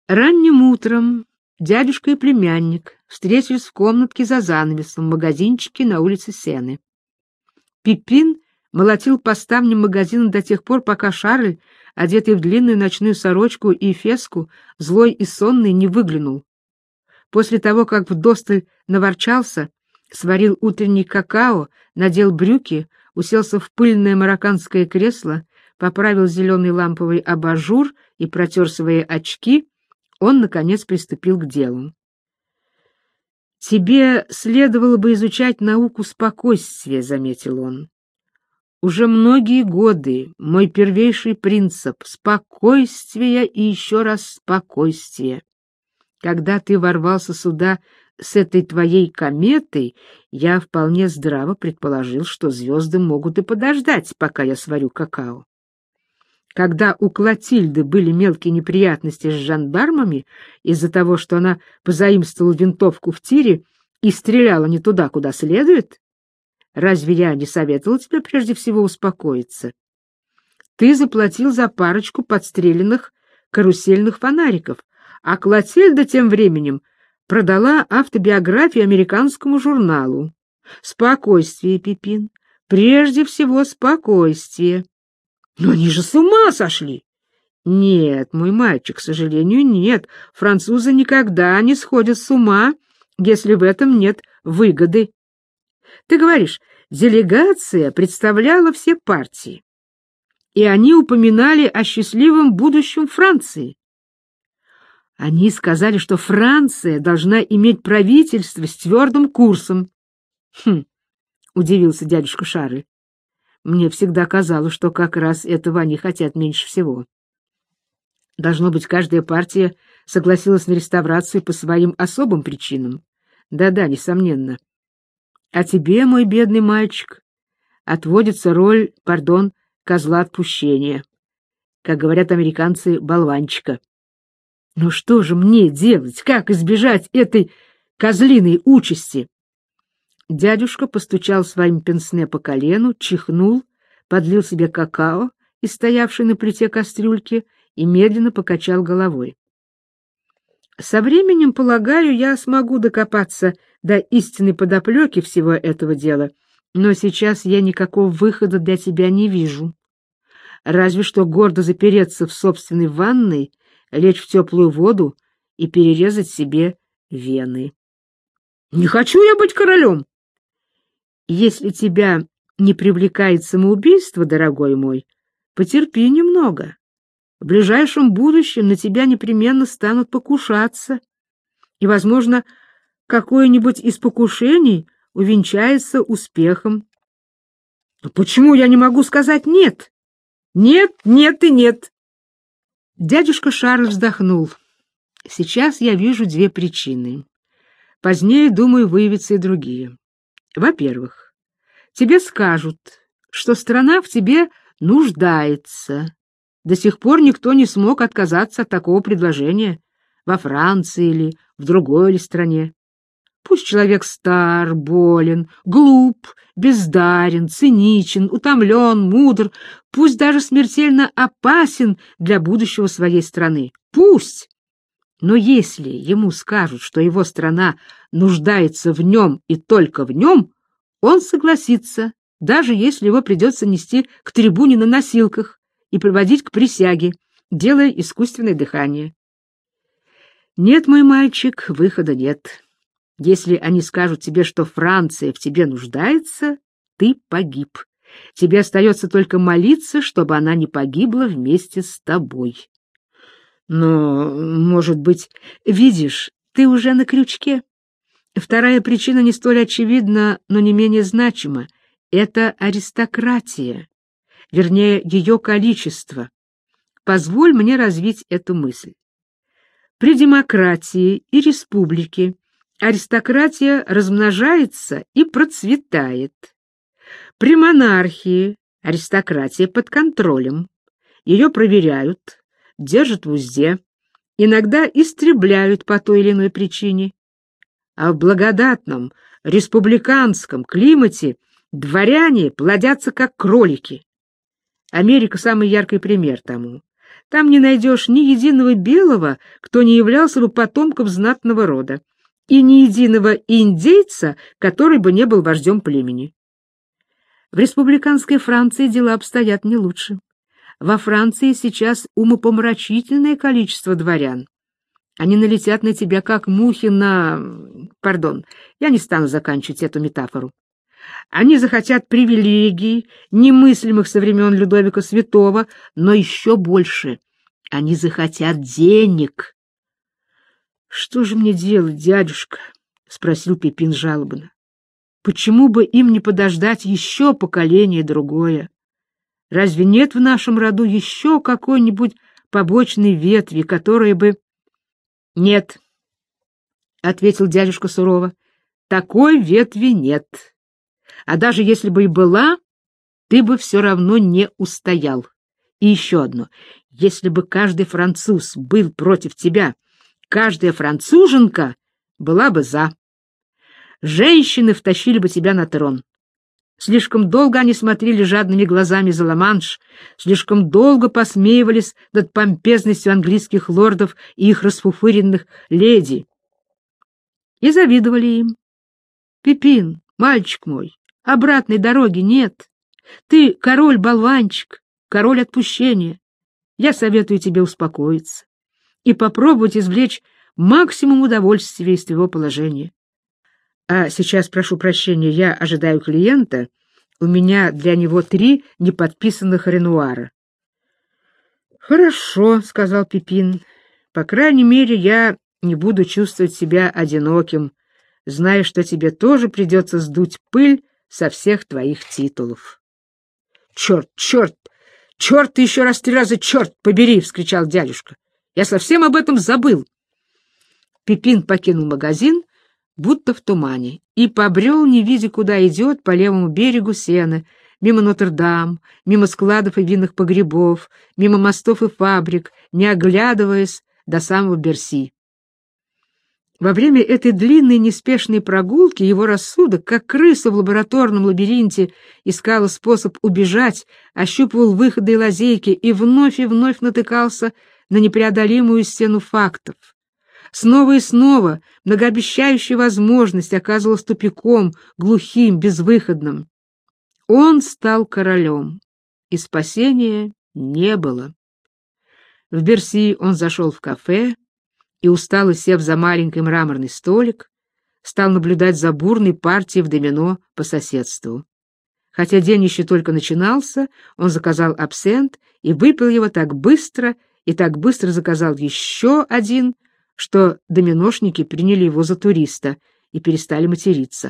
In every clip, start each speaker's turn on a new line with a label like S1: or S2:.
S1: Ранним утром дядюшка и племянник встретились в комнатке за занавесом в магазинчике на улице Сены. Пипин молотил по ставням магазина до тех пор, пока Шарль, одетый в длинную ночную сорочку и феску, злой и сонный, не выглянул. После того, как вдосталь наворчался, сварил утренний какао, надел брюки, уселся в пыльное марокканское кресло, поправил зеленый ламповый абажур и протер свои очки, он, наконец, приступил к делу. «Тебе следовало бы изучать науку спокойствия», — заметил он. «Уже многие годы мой первейший принцип — спокойствие и еще раз спокойствие. Когда ты ворвался сюда с этой твоей кометой, я вполне здраво предположил, что звезды могут и подождать, пока я сварю какао. Когда у Клотильды были мелкие неприятности с жандармами из-за того, что она позаимствовала винтовку в тире и стреляла не туда, куда следует, разве я не советовал тебе прежде всего успокоиться? Ты заплатил за парочку подстреленных карусельных фонариков, а Клотильда тем временем продала автобиографию американскому журналу. Спокойствие, Пипин, прежде всего спокойствие. Но они же с ума сошли! Нет, мой мальчик, к сожалению, нет. Французы никогда не сходят с ума, если в этом нет выгоды. Ты говоришь, делегация представляла все партии, и они упоминали о счастливом будущем Франции. Они сказали, что Франция должна иметь правительство с твердым курсом. Удивился дядюшка Шарль. Мне всегда казалось, что как раз этого они хотят меньше всего. Должно быть, каждая партия согласилась на реставрацию по своим особым причинам. Да-да, несомненно. А тебе, мой бедный мальчик, отводится роль, козла отпущения. Как говорят американцы, болванчика. Ну что же мне делать? Как избежать этой козлиной участи? Дядюшка постучал своим пенсне по колену, чихнул, подлил себе какао из стоявшей на плите кастрюльки и медленно покачал головой. Со временем, полагаю, я смогу докопаться до истинной подоплеки всего этого дела, но сейчас я никакого выхода для тебя не вижу. Разве что гордо запереться в собственной ванной, лечь в теплую воду и перерезать себе вены. Не хочу я быть королем! Если тебя не привлекает самоубийство, дорогой мой, потерпи немного. В ближайшем будущем на тебя непременно станут покушаться, и, возможно, какое-нибудь из покушений увенчается успехом. Но почему я не могу сказать «нет»? Нет, нет и нет. Дядюшка Шарль вздохнул. Сейчас я вижу две причины. Позднее, думаю, выявятся и другие. Во-первых, тебе скажут, что страна в тебе нуждается. До сих пор никто не смог отказаться от такого предложения во Франции или в другой ли стране. Пусть человек стар, болен, глуп, бездарен, циничен, утомлен, мудр, пусть даже смертельно опасен для будущего своей страны. Пусть! Но если ему скажут, что его страна нуждается в нем и только в нем, он согласится, даже если его придется нести к трибуне на носилках и приводить к присяге, делая искусственное дыхание. Нет, мой мальчик, выхода нет. Если они скажут тебе, что Франция в тебе нуждается, ты погиб. Тебе остается только молиться, чтобы она не погибла вместе с тобой. Но, может быть, видишь, ты уже на крючке. Вторая причина не столь очевидна, но не менее значима. Это аристократия, вернее, ее количество. Позволь мне развить эту мысль. При демократии и республике аристократия размножается и процветает. При монархии аристократия под контролем. Ее проверяют, держат в узде, иногда истребляют по той или иной причине. А в благодатном республиканском климате дворяне плодятся как кролики. Америка — самый яркий пример тому. Там не найдешь ни единого белого, кто не являлся бы потомком знатного рода, и ни единого индейца, который бы не был вождем племени. В республиканской Франции дела обстоят не лучше. Во Франции сейчас умопомрачительное количество дворян. Они налетят на тебя, как мухи на... Пардон, я не стану заканчивать эту метафору. Они захотят привилегий, немыслимых со времен Людовика Святого, но еще больше. Они захотят денег. — Что же мне делать, дядюшка? — спросил Пипин жалобно. — Почему бы им не подождать еще поколение другое? Разве нет в нашем роду еще какой-нибудь побочной ветви, которая бы... — Нет, — ответил дядюшка сурово, — такой ветви нет. А даже если бы и была, ты бы все равно не устоял. И еще одно. Если бы каждый француз был против тебя, каждая француженка была бы за. Женщины втащили бы тебя на трон. Слишком долго они смотрели жадными глазами за Ла-Манш, слишком долго посмеивались над помпезностью английских лордов и их расфуфыренных леди. И завидовали им. Пипин, мальчик мой, обратной дороги нет. Ты король-болванчик, король отпущения. Я советую тебе успокоиться и попробовать извлечь максимум удовольствия из твоего положения. А сейчас, прошу прощения, я ожидаю клиента. У меня для него 3 неподписанных ренуара. — Хорошо, — сказал Пипин. — По крайней мере, я не буду чувствовать себя одиноким, зная, что тебе тоже придется сдуть пыль со всех твоих титулов. — Черт, черт! Черт, ты еще раз 3 раза черт побери! — вскричал дядюшка. — Я совсем об этом забыл. Пипин покинул магазин, будто в тумане, и побрел, не видя, куда идет, по левому берегу Сены, мимо Нотр-Дам, мимо складов и винных погребов, мимо мостов и фабрик, не оглядываясь до самого Берси. Во время этой длинной неспешной прогулки его рассудок, как крыса в лабораторном лабиринте, искал способ убежать, ощупывал выходы и лазейки и вновь натыкался на непреодолимую стену фактов. Снова и снова многообещающая возможность оказывалась тупиком, глухим, безвыходным. Он стал королем, и спасения не было. В Берси он зашел в кафе и, устало сев за маленький мраморный столик, стал наблюдать за бурной партией в домино по соседству. Хотя день еще только начинался, он заказал абсент и выпил его так быстро заказал еще один, что доминошники приняли его за туриста и перестали материться.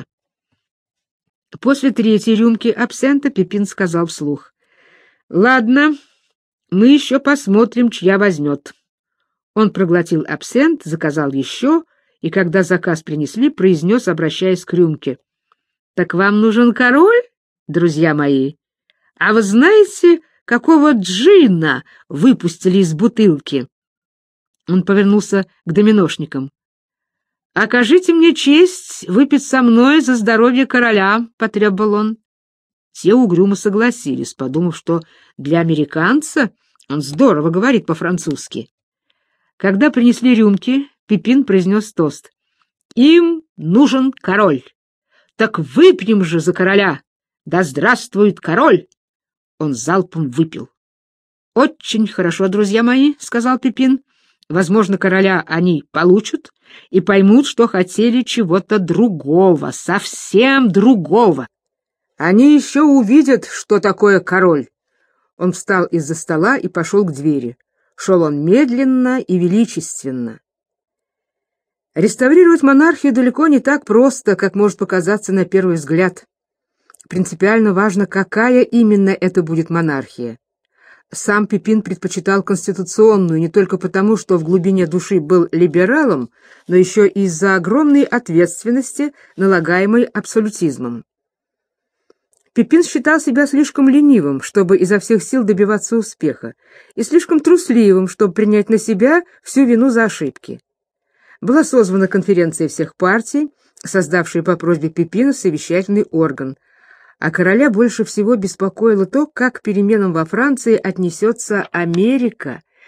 S1: После 3-й рюмки абсента Пипин сказал вслух: «Ладно, мы еще посмотрим, чья возьмет». Он проглотил абсент, заказал еще, и когда заказ принесли, произнес, обращаясь к рюмке: «Так вам нужен король, друзья мои? А вы знаете, какого джина выпустили из бутылки?» Он повернулся к доминошникам. «Окажите мне честь выпить со мной за здоровье короля», — потребовал он. Те угрюмо согласились, подумав, что для американца он здорово говорит по-французски. Когда принесли рюмки, Пипин произнес тост: «Им нужен король. Так выпьем же за короля! Да здравствует король!» Он залпом выпил. «Очень хорошо, друзья мои», — сказал Пипин. «Возможно, короля они получат и поймут, что хотели чего-то другого, совсем другого. Они еще увидят, что такое король». Он встал из-за стола и пошел к двери. Шел он медленно и величественно. Реставрировать монархию далеко не так просто, как может показаться на первый взгляд. Принципиально важно, какая именно это будет монархия. Сам Пипин предпочитал конституционную не только потому, что в глубине души был либералом, но еще и из-за огромной ответственности, налагаемой абсолютизмом. Пипин считал себя слишком ленивым, чтобы изо всех сил добиваться успеха, и слишком трусливым, чтобы принять на себя всю вину за ошибки. Была созвана конференция всех партий, создавшая по просьбе Пипина совещательный орган, а короля больше всего беспокоило то, как к переменам во Франции отнесется Америка,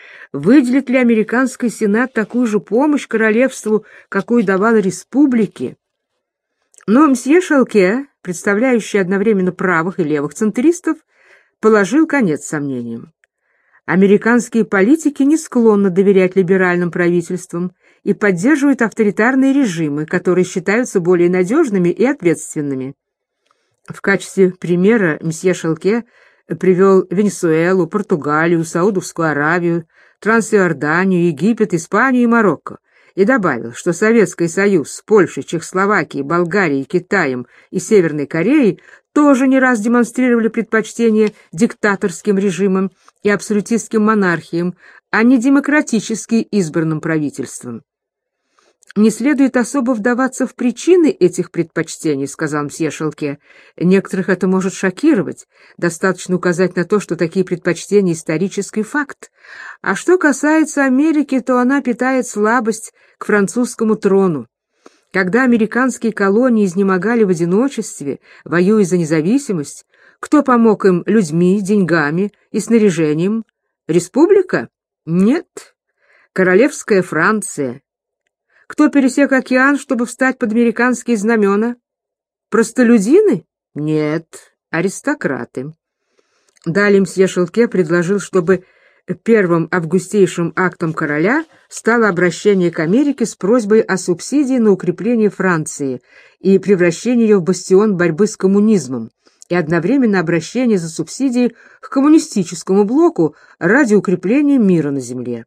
S1: выделит ли американский Сенат такую же помощь королевству, какую давал республике. Но мсье Шалке, представляющий одновременно правых и левых центристов, положил конец сомнениям. Американские политики не склонны доверять либеральным правительствам и поддерживают авторитарные режимы, которые считаются более надежными и ответственными. В качестве примера мсье Шалке привел Венесуэлу, Португалию, Саудовскую Аравию, Трансиорданию, Египет, Испанию и Марокко и добавил, что Советский Союз с Польшей, Чехословакией, Болгарией, Китаем и Северной Кореей тоже не раз демонстрировали предпочтение диктаторским режимам и абсолютистским монархиям, а не демократически избранным правительствам. «Не следует особо вдаваться в причины этих предпочтений», — сказал мсье Шалке. «Некоторых это может шокировать. Достаточно указать на то, что такие предпочтения — исторический факт. А что касается Америки, то она питает слабость к французскому трону. Когда американские колонии изнемогали в одиночестве, воюя за независимость, кто помог им людьми, деньгами и снаряжением? Республика? Нет. Королевская Франция. Кто пересек океан, чтобы встать под американские знамена? Простолюдины? Нет. Аристократы. Далее мсье Шалке предложил, чтобы первым августейшим актом короля стало обращение к Америке с просьбой о субсидии на укрепление Франции и превращение ее в бастион борьбы с коммунизмом, и одновременно обращение за субсидией к коммунистическому блоку ради укрепления мира на земле.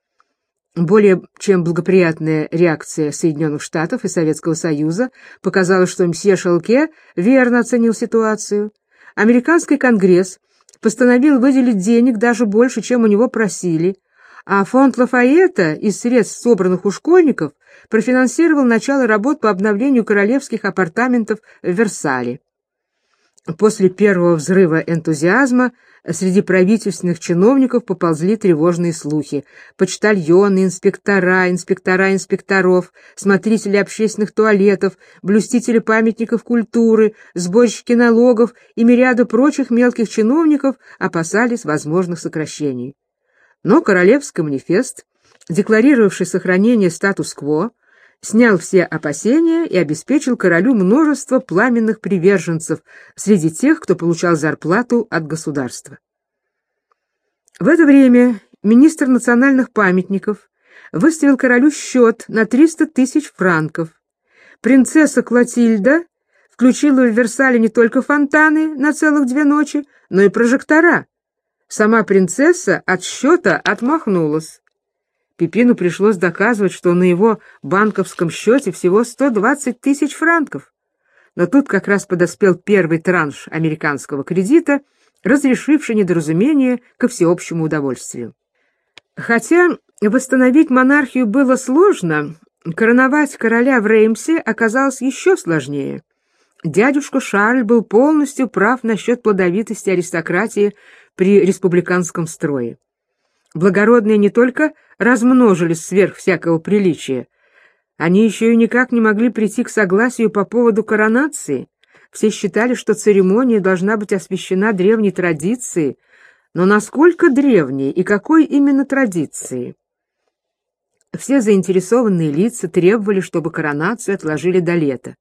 S1: Более чем благоприятная реакция Соединенных Штатов и Советского Союза показала, что мсье Шалке верно оценил ситуацию. Американский Конгресс постановил выделить денег даже больше, чем у него просили, а фонд Лафайетта из средств, собранных у школьников, профинансировал начало работ по обновлению королевских апартаментов в Версале. После первого взрыва энтузиазма среди правительственных чиновников поползли тревожные слухи. Почтальоны, инспектора инспекторов, смотрители общественных туалетов, блюстители памятников культуры, сборщики налогов и мириады прочих мелких чиновников опасались возможных сокращений. Но Королевский манифест, декларировавший сохранение статус-кво, снял все опасения и обеспечил королю множество пламенных приверженцев среди тех, кто получал зарплату от государства. В это время министр национальных памятников выставил королю счет на 300 тысяч франков. Принцесса Клотильда включила в Версале не только фонтаны на целых 2 ночи, но и прожектора. Сама принцесса от счета отмахнулась. Пипину пришлось доказывать, что на его банковском счете всего 120 тысяч франков. Но тут как раз подоспел первый транш американского кредита, разрешивший недоразумение ко всеобщему удовольствию. Хотя восстановить монархию было сложно, короновать короля в Реймсе оказалось еще сложнее. Дядюшка Шарль был полностью прав насчет плодовитости аристократии при республиканском строе. Благородные не только размножились сверх всякого приличия, они еще и никак не могли прийти к согласию по поводу коронации. Все считали, что церемония должна быть освящена древней традицией, но насколько древней и какой именно традиции? Все заинтересованные лица требовали, чтобы коронацию отложили до лета.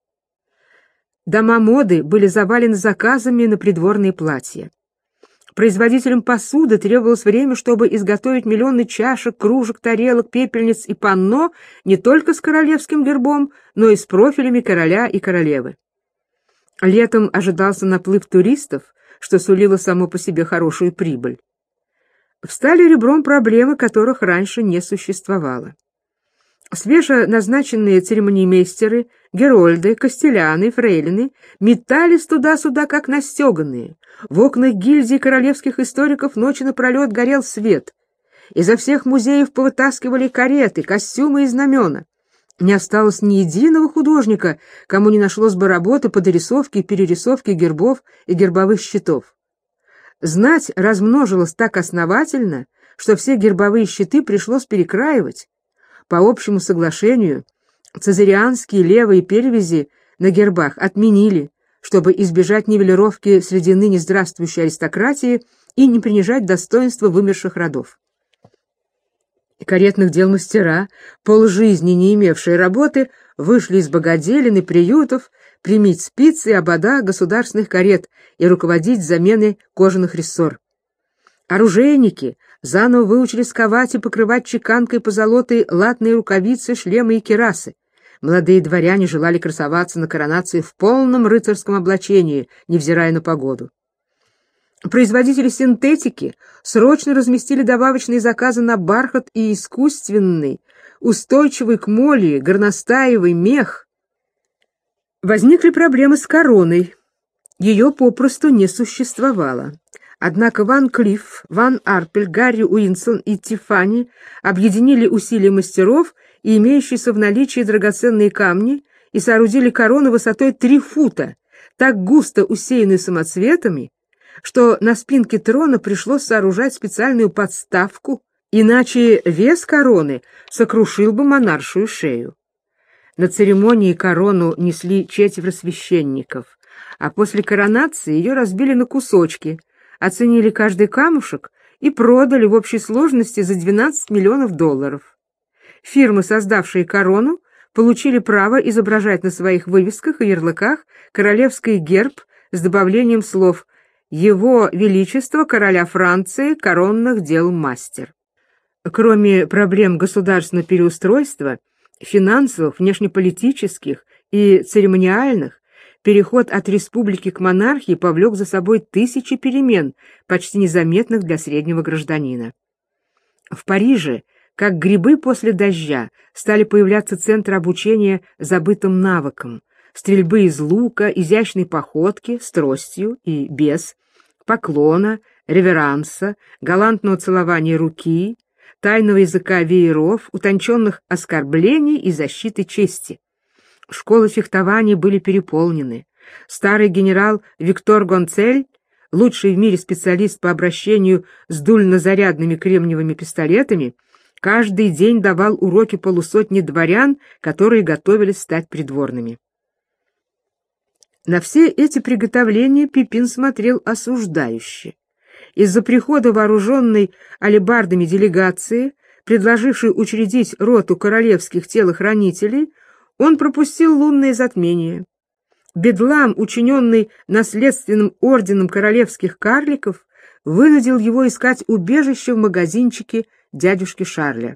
S1: Дома моды были завалены заказами на придворные платья. Производителям посуды требовалось время, чтобы изготовить миллионы чашек, кружек, тарелок, пепельниц и панно не только с королевским гербом, но и с профилями короля и королевы. Летом ожидался наплыв туристов, что сулило само по себе хорошую прибыль. Встали ребром проблемы, которых раньше не существовало. Свеженазначенные церемониймейстеры, герольды, костеляны, фрейлины метались туда-сюда, как настеганные. В окнах гильдии королевских историков ночи напролет горел свет. Изо всех музеев повытаскивали кареты, костюмы и знамена. Не осталось ни единого художника, кому не нашлось бы работы по дорисовке и перерисовке гербов и гербовых щитов. Знать размножилась так основательно, что все гербовые щиты пришлось перекраивать. По общему соглашению цезарианские левые перевязи на гербах отменили, чтобы избежать нивелировки среди ныне здравствующей аристократии и не принижать достоинства вымерших родов. Каретных дел мастера, полжизни не имевшие работы, вышли из богоделин и приютов примить спицы и обода государственных карет и руководить заменой кожаных рессор. Оружейники заново выучились ковать и покрывать чеканкой позолотой латные рукавицы, шлемы и кирасы. Молодые дворяне желали красоваться на коронации в полном рыцарском облачении, невзирая на погоду. Производители синтетики срочно разместили добавочные заказы на бархат и искусственный, устойчивый к моли, горностаевый мех. Возникли проблемы с короной. Ее попросту не существовало. Однако Ван Клифф, Ван Арпель, Гарри Уинсон и Тиффани объединили усилия мастеров и имеющиеся в наличии драгоценные камни и соорудили корону высотой 3 фута, так густо усеянную самоцветами, что на спинке трона пришлось сооружать специальную подставку, иначе вес короны сокрушил бы монаршую шею. На церемонии корону несли 4 священников, а после коронации ее разбили на кусочки, оценили каждый камушек и продали в общей сложности за $12 миллионов. Фирмы, создавшие корону, получили право изображать на своих вывесках и ярлыках королевский герб с добавлением слов «Его Величество короля Франции, коронных дел мастер». Кроме проблем государственного переустройства, финансовых, внешнеполитических и церемониальных, переход от республики к монархии повлек за собой тысячи перемен, почти незаметных для среднего гражданина. В Париже, как грибы после дождя, стали появляться центры обучения забытым навыкам: стрельбы из лука, изящной походки с тростью и без, поклона, реверанса, галантного целования руки, тайного языка вееров, утонченных оскорблений и защиты чести. Школы фехтования были переполнены. Старый генерал Виктор Гонцель, лучший в мире специалист по обращению с дульнозарядными кремниевыми пистолетами, каждый день давал уроки полусотни дворян, которые готовились стать придворными. На все эти приготовления Пипин смотрел осуждающе. Из-за прихода вооруженной алебардами делегации, предложившей учредить роту королевских телохранителей, он пропустил лунное затмение. Бедлам, учиненный наследственным орденом королевских карликов, вынудил его искать убежище в магазинчике дядюшки Шарля.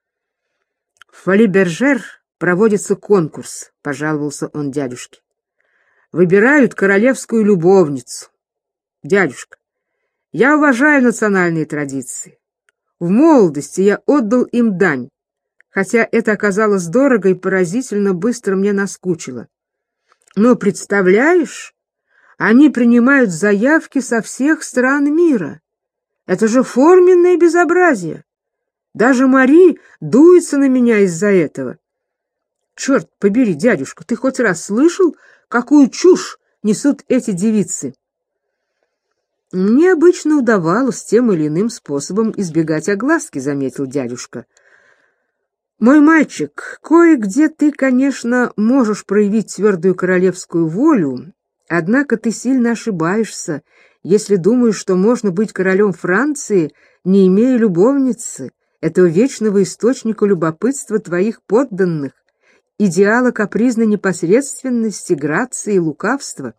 S1: «В Фоли-Бержер проводится конкурс», — пожаловался он дядюшке. «Выбирают королевскую любовницу. Дядюшка, я уважаю национальные традиции. В молодости я отдал им дань, хотя это оказалось дорого и поразительно быстро мне наскучило. Но, представляешь, они принимают заявки со всех стран мира. Это же форменное безобразие. Даже Мари дуется на меня из-за этого. Черт побери, дядюшка, ты хоть раз слышал, какую чушь несут эти девицы?» «Мне обычно удавалось тем или иным способом избегать огласки», — заметил дядюшка. «Мой мальчик, кое-где ты, конечно, можешь проявить твердую королевскую волю, однако ты сильно ошибаешься, если думаешь, что можно быть королем Франции, не имея любовницы, этого вечного источника любопытства твоих подданных, идеала капризной непосредственности, грации и лукавства.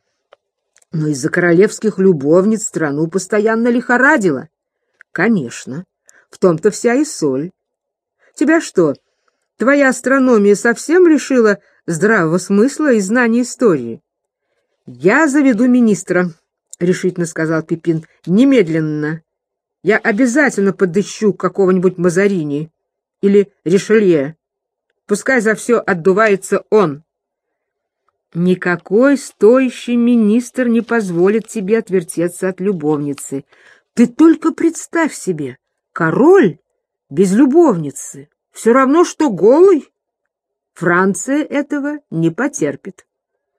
S1: Но из-за королевских любовниц страну постоянно лихорадило. Конечно, в том-то вся и соль. Тебя что, твоя астрономия совсем лишила здравого смысла и знания истории?» «Я заведу министра», — решительно сказал Пипин, — «немедленно. Я обязательно подыщу какого-нибудь Мазарини или Ришелье. Пускай за все отдувается он». «Никакой стоящий министр не позволит тебе отвертеться от любовницы. Ты только представь себе, король без любовницы, все равно, что голый. Франция этого не потерпит».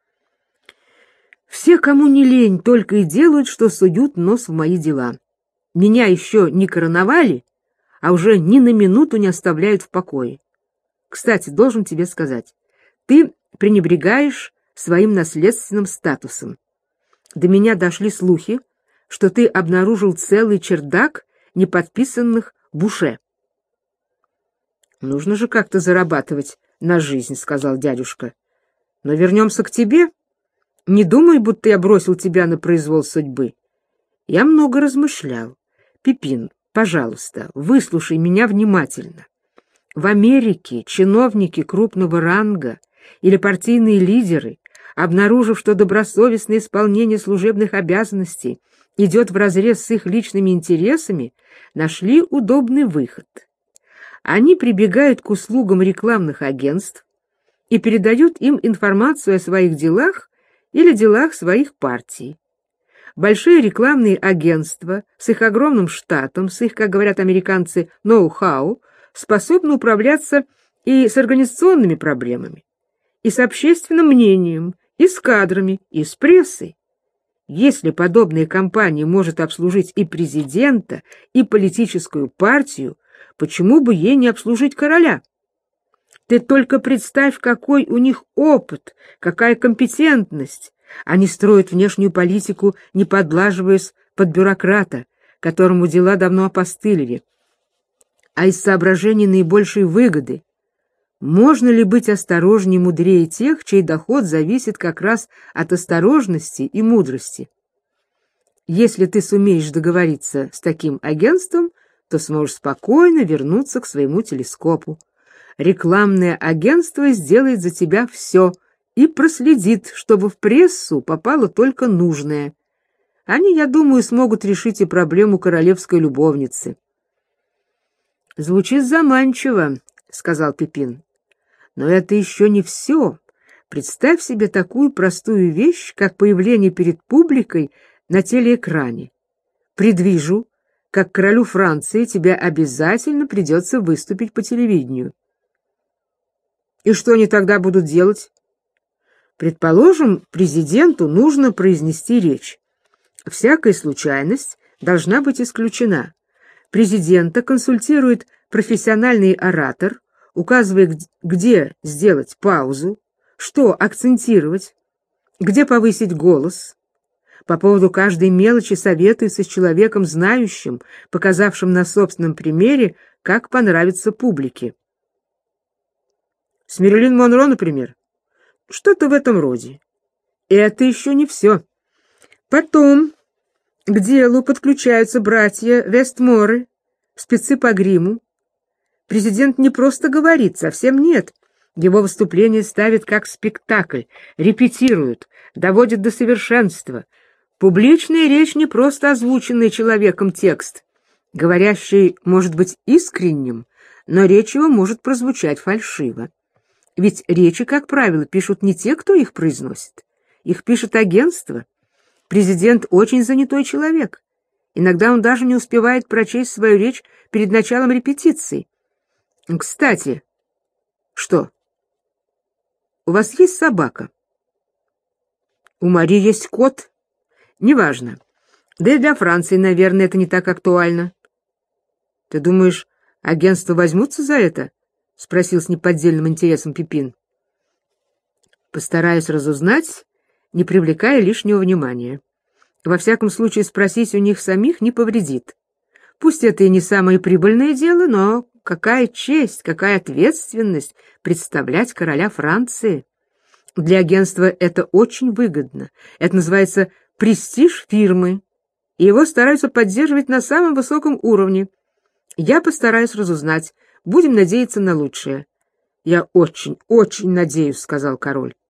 S1: Все, кому не лень, только и делают, что суют нос в мои дела. Меня еще не короновали, а уже ни на минуту не оставляют в покое. Кстати, должен тебе сказать, ты пренебрегаешь своим наследственным статусом. До меня дошли слухи, что ты обнаружил целый чердак неподписанных буше. Нужно же как-то зарабатывать на жизнь, сказал дядюшка. Но вернемся к тебе. Не думай, будто я бросил тебя на произвол судьбы. Я много размышлял. Пипин, пожалуйста, выслушай меня внимательно. В Америке чиновники крупного ранга или партийные лидеры, обнаружив, что добросовестное исполнение служебных обязанностей идет вразрез с их личными интересами, нашли удобный выход. Они прибегают к услугам рекламных агентств и передают им информацию о своих делах или делах своих партий. Большие рекламные агентства с их огромным штатом, с их, как говорят американцы, ноу-хау, способны управляться и с организационными проблемами, и с общественным мнением, и с кадрами, и с прессой. Если подобная компания может обслужить и президента, и политическую партию, почему бы ей не обслужить короля? Ты только представь, какой у них опыт, какая компетентность. Они строят внешнюю политику, не подлаживаясь под бюрократа, которому дела давно опостылили, а из соображений наибольшей выгоды. Можно ли быть осторожнее и мудрее тех, чей доход зависит как раз от осторожности и мудрости? Если ты сумеешь договориться с таким агентством, то сможешь спокойно вернуться к своему телескопу. Рекламное агентство сделает за тебя все и проследит, чтобы в прессу попало только нужное. Они, я думаю, смогут решить и проблему королевской любовницы. «Звучит заманчиво», — сказал Пипин. «Но это еще не все. Представь себе такую простую вещь, как появление перед публикой на телеэкране. Предвижу, как королю Франции тебе обязательно придется выступить по телевидению». «И что они тогда будут делать?» «Предположим, президенту нужно произнести речь. Всякая случайность должна быть исключена. Президента консультирует профессиональный оратор, указывая, где сделать паузу, что акцентировать, где повысить голос. По поводу каждой мелочи советуется с человеком знающим, показавшим на собственном примере, как понравится публике. С Мэрилин Монро, например. Что-то в этом роде. Это еще не все. Потом к делу подключаются братья Вестморы, спецы по гриму. Президент не просто говорит, совсем нет. Его выступление ставят как спектакль, репетируют, доводят до совершенства. Публичная речь не просто озвученный человеком текст. Говорящий может быть искренним, но речь его может прозвучать фальшиво. Ведь речи, как правило, пишут не те, кто их произносит. Их пишет агентство. Президент очень занятой человек. Иногда он даже не успевает прочесть свою речь перед началом репетиции. Кстати, что? У вас есть собака? У Мари есть кот. Неважно. Да и для Франции, наверное, это не так актуально. Ты думаешь, агентства возьмутся за это? Спросил с неподдельным интересом Пипин. Постараюсь разузнать, не привлекая лишнего внимания. Во всяком случае, спросить у них самих не повредит. Пусть это и не самое прибыльное дело, но какая честь, какая ответственность представлять короля Франции. Для агентства это очень выгодно. Это называется престиж фирмы, и его стараются поддерживать на самом высоком уровне. Я постараюсь разузнать. Будем надеяться на лучшее. Я очень, очень надеюсь, сказал король.